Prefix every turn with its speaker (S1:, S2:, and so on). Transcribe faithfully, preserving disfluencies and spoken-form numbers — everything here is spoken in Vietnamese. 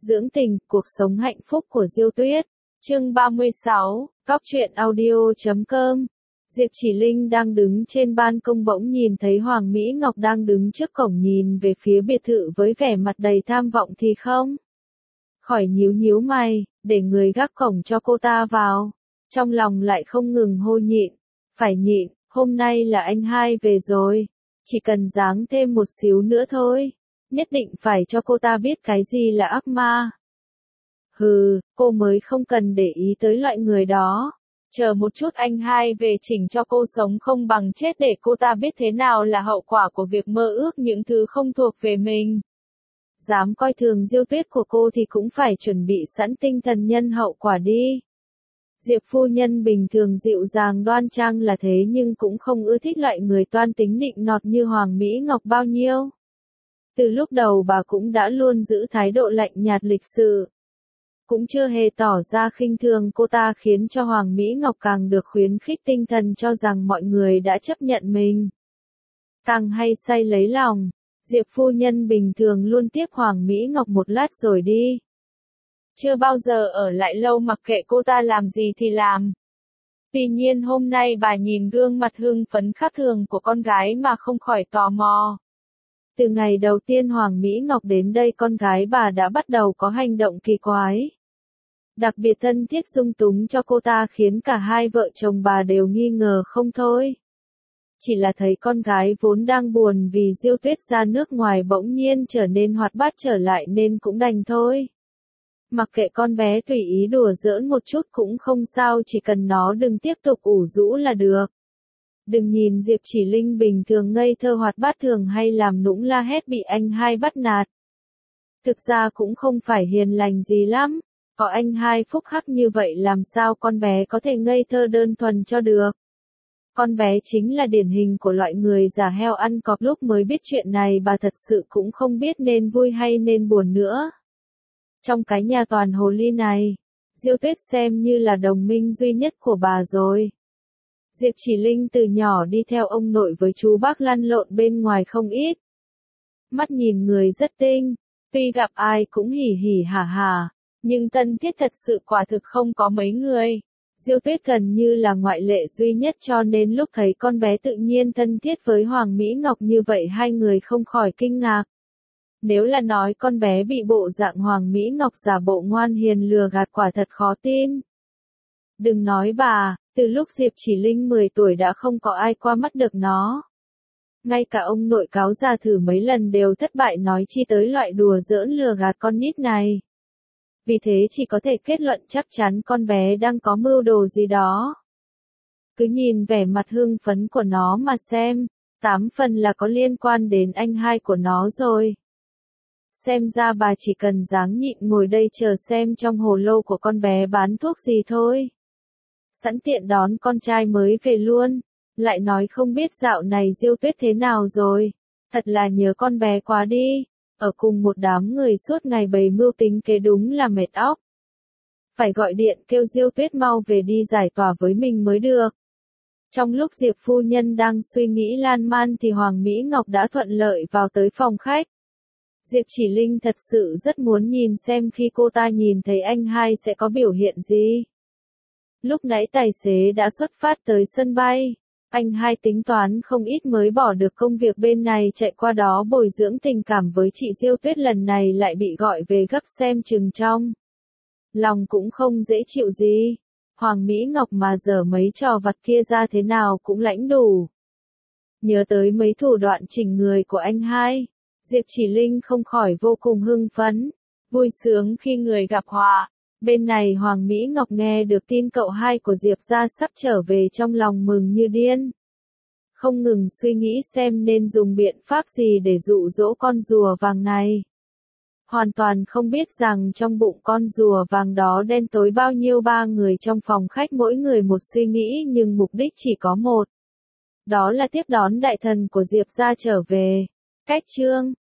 S1: Dưỡng tình, cuộc sống hạnh phúc của Diêu Tuyết. Chương ba mươi sáu, Cóc truyện audio chấm com. Diệp Chỉ Linh đang đứng trên ban công bỗng nhìn thấy Hoàng Mỹ Ngọc đang đứng trước cổng nhìn về phía biệt thự với vẻ mặt đầy tham vọng thì không. Khỏi nhíu nhíu mày, để người gác cổng cho cô ta vào. Trong lòng lại không ngừng hô nhịn, phải nhịn, hôm nay là anh hai về rồi. Chỉ cần giáng thêm một xíu nữa thôi. Nhất định phải cho cô ta biết cái gì là ác ma. Hừ, cô mới không cần để ý tới loại người đó. Chờ một chút anh hai về chỉnh cho cô sống không bằng chết để cô ta biết thế nào là hậu quả của việc mơ ước những thứ không thuộc về mình. Dám coi thường Diêu Tuyết của cô thì cũng phải chuẩn bị sẵn tinh thần nhân hậu quả đi. Diệp phu nhân bình thường dịu dàng đoan trang là thế nhưng cũng không ưa thích loại người toan tính nịnh nọt như Hoàng Mỹ Ngọc bao nhiêu. Từ lúc đầu bà cũng đã luôn giữ thái độ lạnh nhạt lịch sự. Cũng chưa hề tỏ ra khinh thường cô ta khiến cho Hoàng Mỹ Ngọc càng được khuyến khích tinh thần cho rằng mọi người đã chấp nhận mình. Càng hay say lấy lòng, Diệp phu nhân bình thường luôn tiếp Hoàng Mỹ Ngọc một lát rồi đi. Chưa bao giờ ở lại lâu mặc kệ cô ta làm gì thì làm. Tuy nhiên hôm nay bà nhìn gương mặt hưng phấn khác thường của con gái mà không khỏi tò mò. Từ ngày đầu tiên Hoàng Mỹ Ngọc đến đây con gái bà đã bắt đầu có hành động kỳ quái. Đặc biệt thân thiết dung túng cho cô ta khiến cả hai vợ chồng bà đều nghi ngờ không thôi. Chỉ là thấy con gái vốn đang buồn vì Diêu Tuyết ra nước ngoài bỗng nhiên trở nên hoạt bát trở lại nên cũng đành thôi. Mặc kệ con bé tùy ý đùa giỡn một chút cũng không sao, chỉ cần nó đừng tiếp tục ủ rũ là được. Đừng nhìn Diệp Chỉ Linh bình thường ngây thơ hoạt bát thường hay làm nũng la hét bị anh hai bắt nạt. Thực ra cũng không phải hiền lành gì lắm, có anh hai phúc hắc như vậy làm sao con bé có thể ngây thơ đơn thuần cho được. Con bé chính là điển hình của loại người giả heo ăn cọp, lúc mới biết chuyện này bà thật sự cũng không biết nên vui hay nên buồn nữa. Trong cái nhà toàn hồ ly này, Diêu Tuyết xem như là đồng minh duy nhất của bà rồi. Diệp Chỉ Linh từ nhỏ đi theo ông nội với chú bác lăn lộn bên ngoài không ít. Mắt nhìn người rất tinh, tuy gặp ai cũng hỉ hỉ hả hả, nhưng thân thiết thật sự quả thực không có mấy người. Diêu Tuyết gần như là ngoại lệ duy nhất cho nên lúc thấy con bé tự nhiên thân thiết với Hoàng Mỹ Ngọc như vậy hai người không khỏi kinh ngạc. Nếu là nói con bé bị bộ dạng Hoàng Mỹ Ngọc giả bộ ngoan hiền lừa gạt quả thật khó tin. Đừng nói bà, từ lúc Diệp Chỉ Linh mười tuổi đã không có ai qua mắt được nó. Ngay cả ông nội cáo già thử mấy lần đều thất bại, nói chi tới loại đùa giỡn lừa gạt con nít này. Vì thế chỉ có thể kết luận chắc chắn con bé đang có mưu đồ gì đó. Cứ nhìn vẻ mặt hưng phấn của nó mà xem, tám phần là có liên quan đến anh hai của nó rồi. Xem ra bà chỉ cần dáng nhịn ngồi đây chờ xem trong hồ lô của con bé bán thuốc gì thôi. Sẵn tiện đón con trai mới về luôn, lại nói không biết dạo này Diêu Tuyết thế nào rồi, thật là nhớ con bé quá đi, ở cùng một đám người suốt ngày bày mưu tính kế đúng là mệt óc. Phải gọi điện kêu Diêu Tuyết mau về đi giải tỏa với mình mới được. Trong lúc Diệp phu nhân đang suy nghĩ lan man thì Hoàng Mỹ Ngọc đã thuận lợi vào tới phòng khách. Diệp Chỉ Linh thật sự rất muốn nhìn xem khi cô ta nhìn thấy anh hai sẽ có biểu hiện gì. Lúc nãy tài xế đã xuất phát tới sân bay, anh hai tính toán không ít mới bỏ được công việc bên này chạy qua đó bồi dưỡng tình cảm với chị Diêu Tuyết, lần này lại bị gọi về gấp xem chừng trong. Lòng cũng không dễ chịu gì, Hoàng Mỹ Ngọc mà giờ mấy trò vặt kia ra thế nào cũng lãnh đủ. Nhớ tới mấy thủ đoạn chỉnh người của anh hai, Diệp Chỉ Linh không khỏi vô cùng hưng phấn, vui sướng khi người gặp họa. Bên này Hoàng Mỹ Ngọc nghe được tin cậu hai của Diệp gia sắp trở về trong lòng mừng như điên. Không ngừng suy nghĩ xem nên dùng biện pháp gì để dụ dỗ con rùa vàng này. Hoàn toàn không biết rằng trong bụng con rùa vàng đó đen tối bao nhiêu, ba người trong phòng khách mỗi người một suy nghĩ nhưng mục đích chỉ có một. Đó là tiếp đón đại thần của Diệp gia trở về. Cách chương